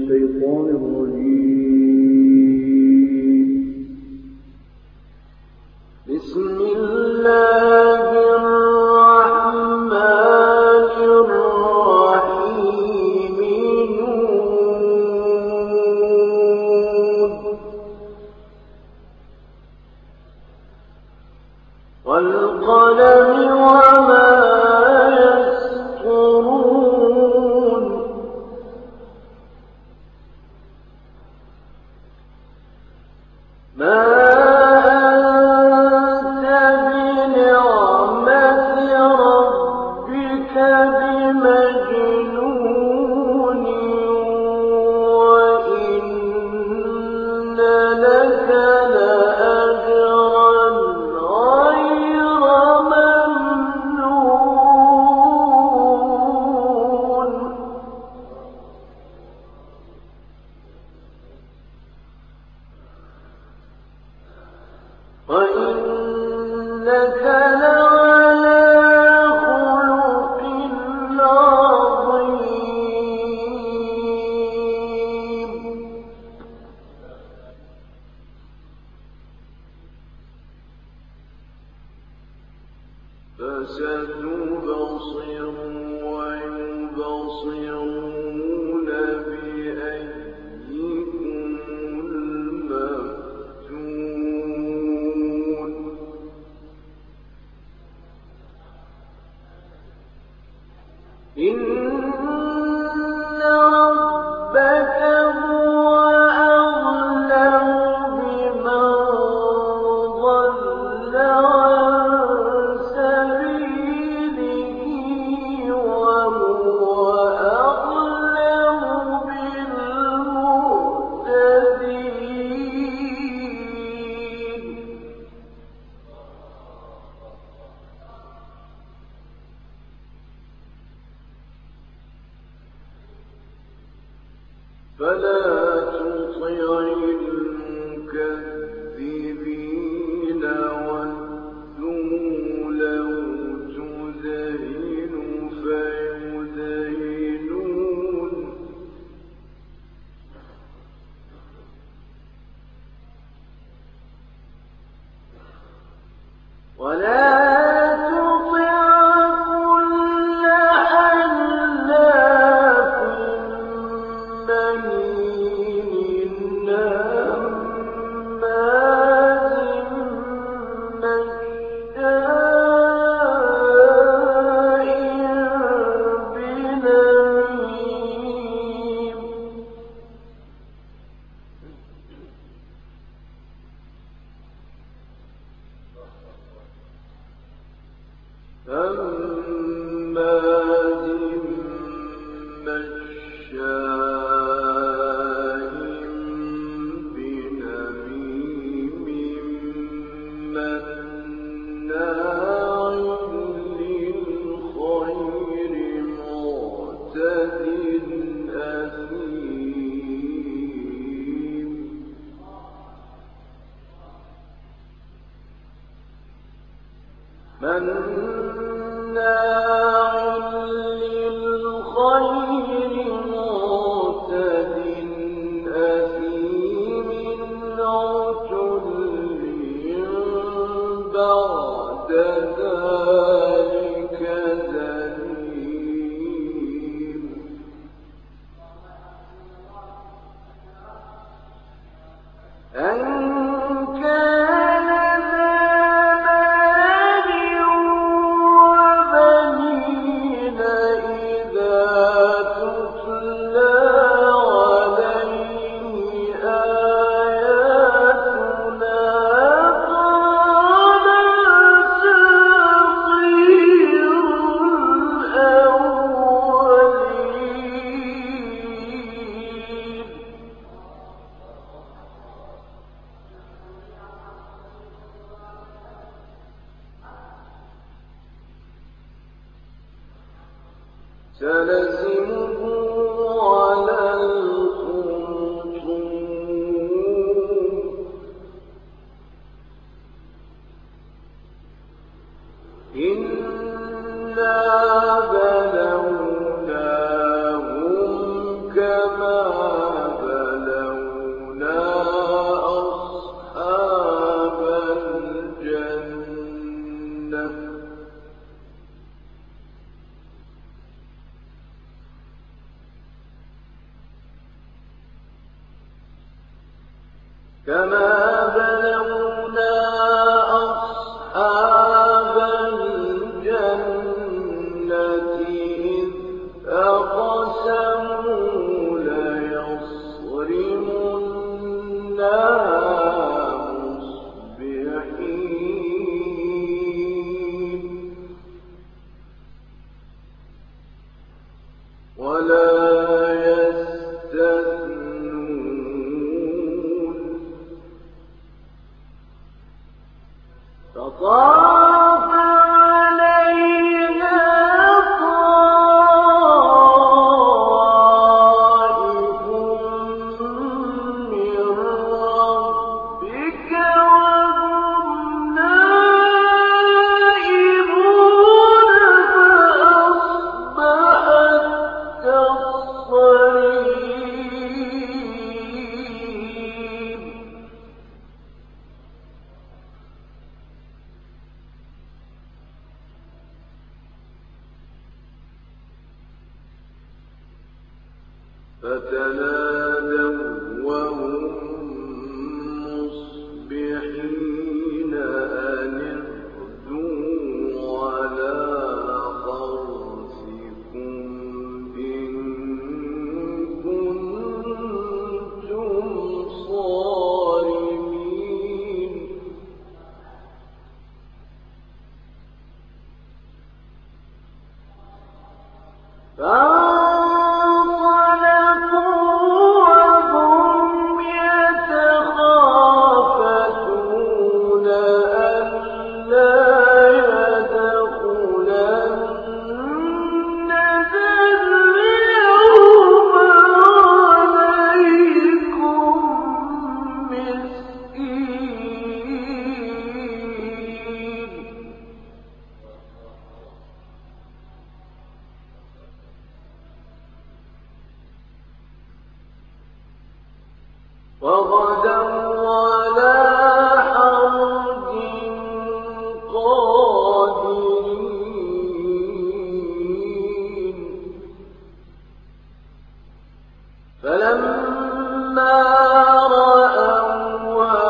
الشيطان الرجيم. بسم الله الرحمن الرحيم. نون والقلم وما يسطرون. ما أنت بنعمة ربك بمجنون وإن لك لأجرا غير ممنون. وإنك لعلى خلق عظيم. فستبصر ويبصرون بأيكم المفتون. إن ربك هو أعلم بمن ضل عن سبيله وهو أعلم بالمهتدين. فلا تطع المكذبين ودوا لو تدهن فيدهنون. ولا تطع كل حلاف مهين هماز مشاء بنميم. هماز مشاء بنميم مناع للخير معتد أثيم. مناع للخير معتد أثيم عتل بعد ذلك زنيم. أن كان ذا مال وبنين إذا تتلى عليه آياتنا قال أساطير الأولين. سنسمه على الخرطوم. إنا بلوناهم كما كما بلونا أصحاب الجنة إذ أقسموا ليصرمنها مصبحين ولا يستثنون فطاف عليها طائف من ربك وهم نائمون فأصبحت كالصريم فتنادوا وهم مصبحين أن اغدوا على حرثكم إن كنتم صارمين وغدوا على حرد قادرين فلما رأوها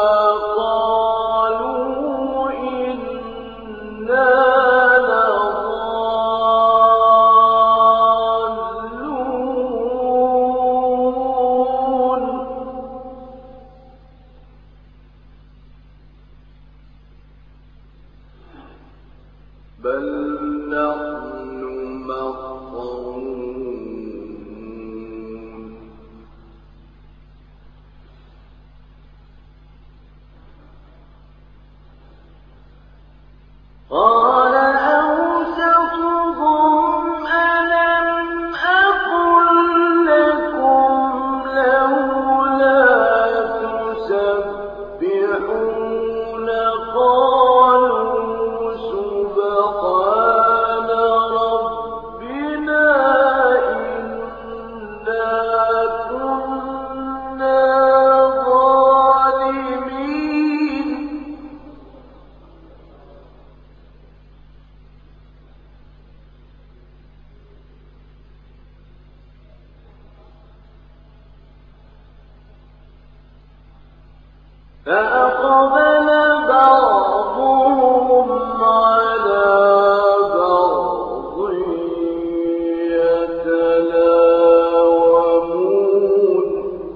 قالوا إنا لضالون بل نحن محرومون قال أوسطهم ألم أقل لكم لولا تسبحون قالوا سبحان ربنا إنا كنا ظالمين فأقبل بعضهم على بعض يتلاومون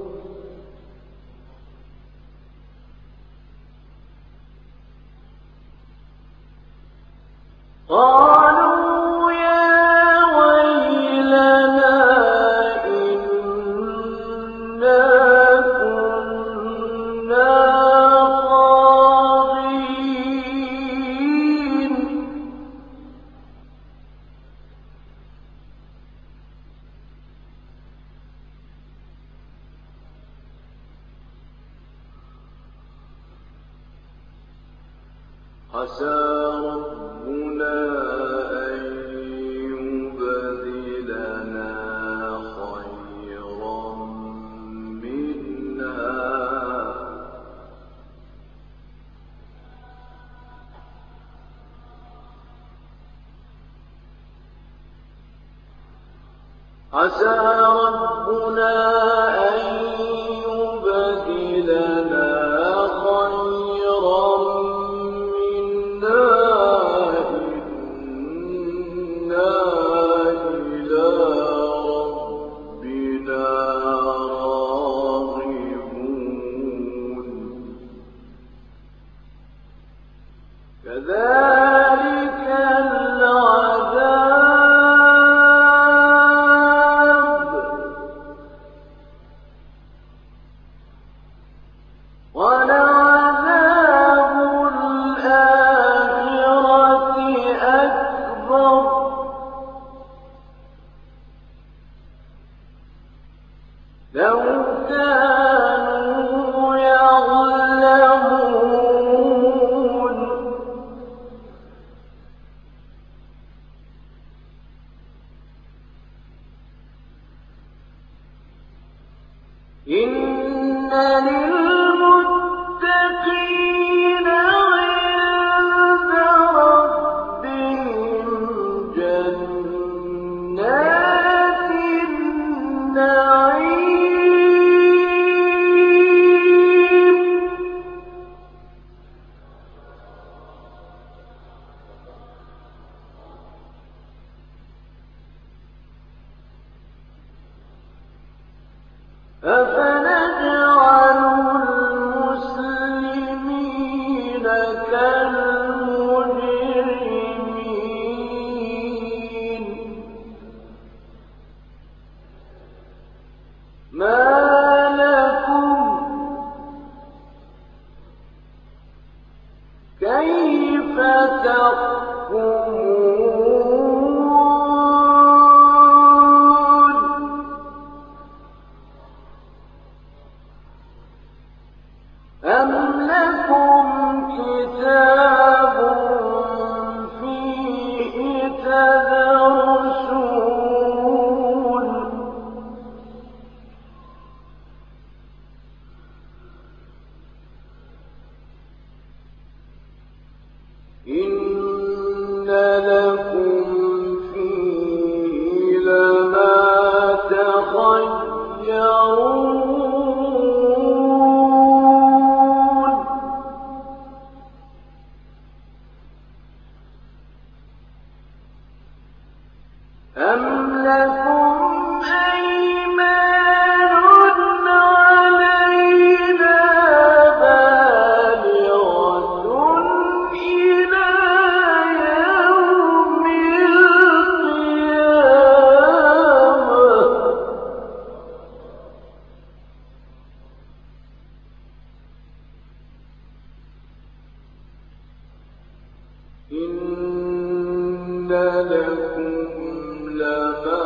قالوا يا ويلنا إنا كنا طاغين عسى ربنا أن يبدلنا خيرا منها عسى ربنا أن يبدلنا لو كانوا يعلمون إن للمتقين عند ربهم جنات النعيم أفنجعل المسلمين كالمجرمين ما لكم كيف تحكمون أم لكم كتاب فيه تدرسون إن لكم فيه لما تخيرون أم لكم أيمان علينا بالغة إلى يوم القيامة إن لكم لما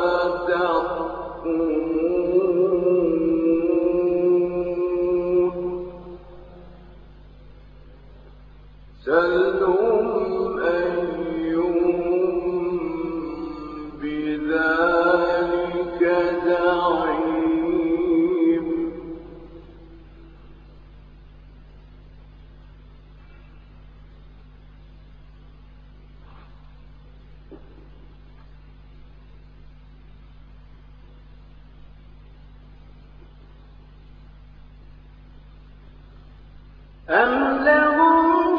تحكمون سلهم أيهم بذلك زعيم أم لهم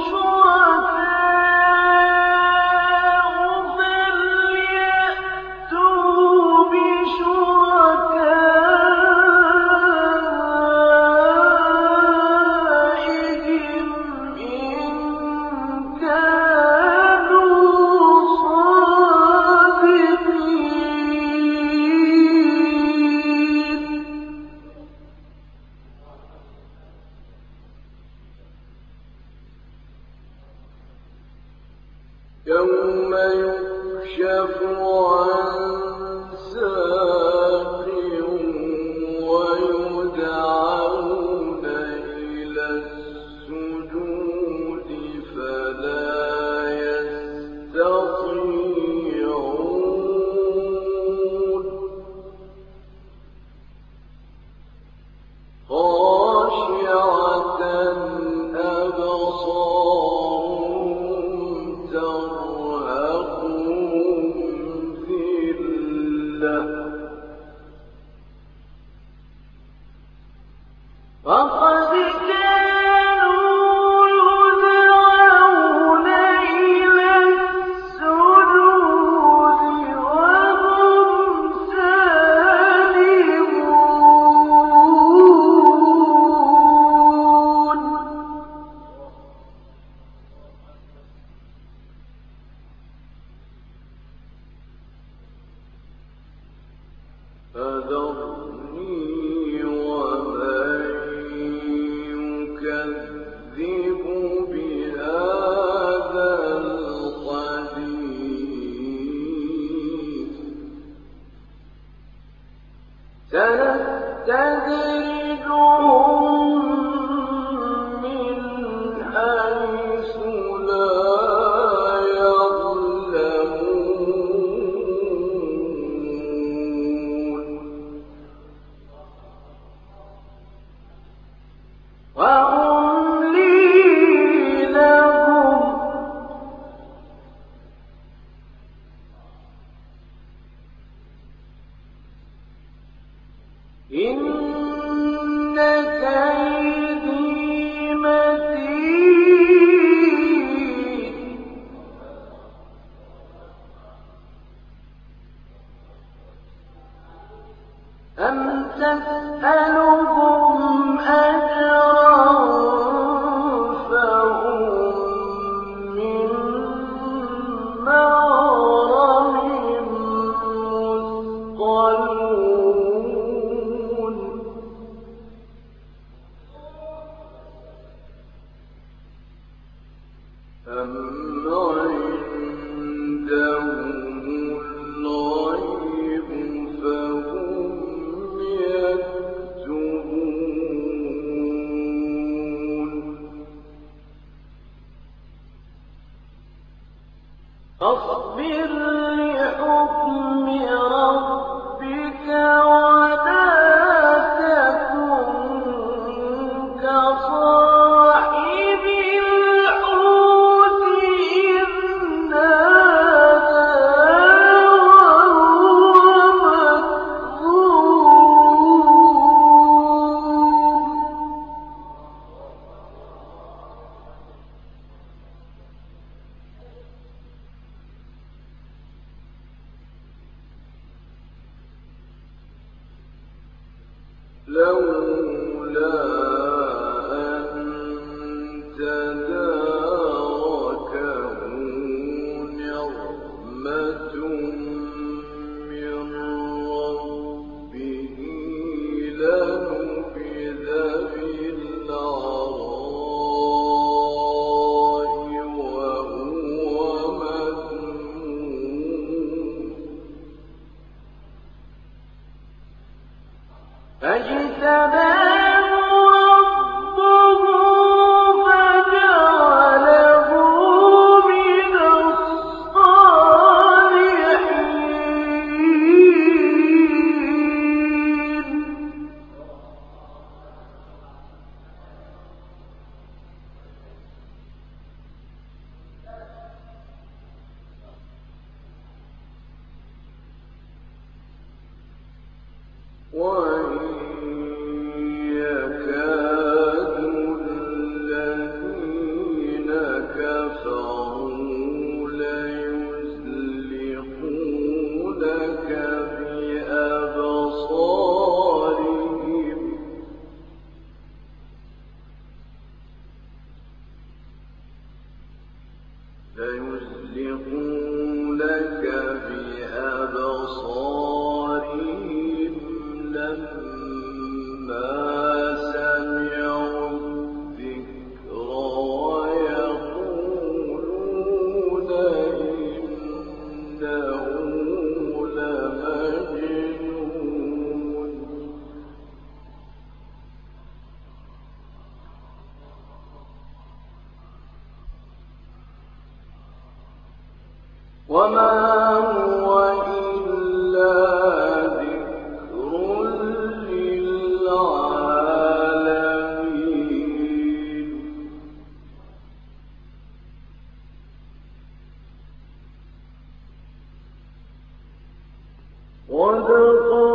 شركاء فليأتوا بشركائهم إن كانوا صادقين يوم يكشف عن ساق ويدعون إلى السجود فلا يستطيعون خاشعة أبصارهم ترهقهم ذلة وقد كانوا يدعون إلى السجود وهم سالمون فذرني ومن يكذب بهذا الحديث سنستدرجهم صدق